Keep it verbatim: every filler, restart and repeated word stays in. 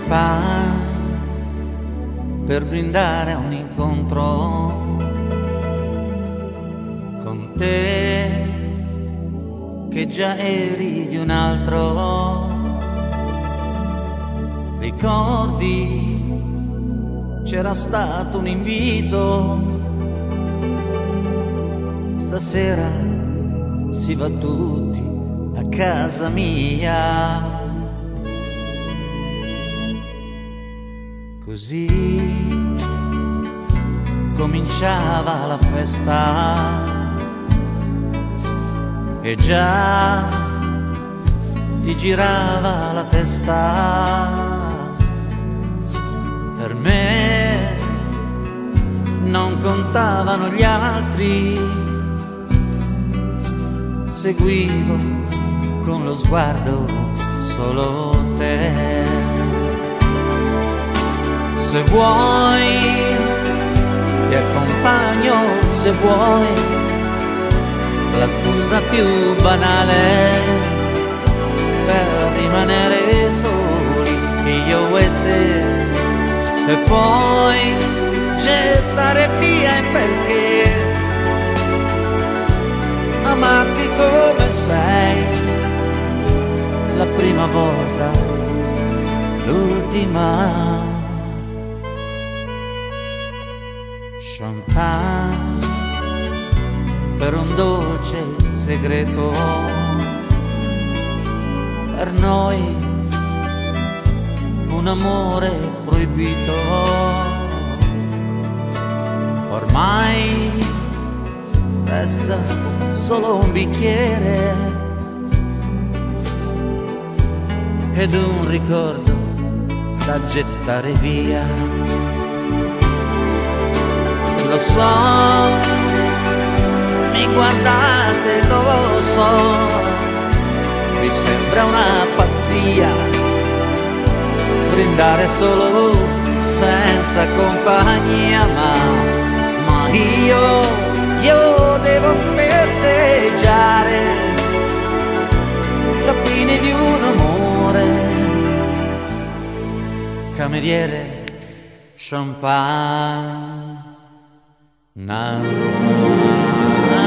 champagne per brindare a un incontro con te, che già eri di un altro. Ricordi, c'era stato un invito, stasera si va tutti a casa mia. Così cominciava la festa e già ti girava la testa. Per me non contavano gli altri, seguivo con lo sguardo solo te. Se vuoi ti accompagno, se vuoi, la scusa più banale per rimanere soli io e te, e poi gettare via il perché, amarti come sei, la prima volta, l'ultima. Champagne per un dolce segreto, per noi un amore proibito. Ormai resta solo un bicchiere ed un ricordo da gettare via. Lo so, mi guardate, lo so, vi sembra una pazzia brindare solo senza compagnia, ma, ma io, io devo festeggiare la fine di un amore. Cameriere, champagne. Na, na, na.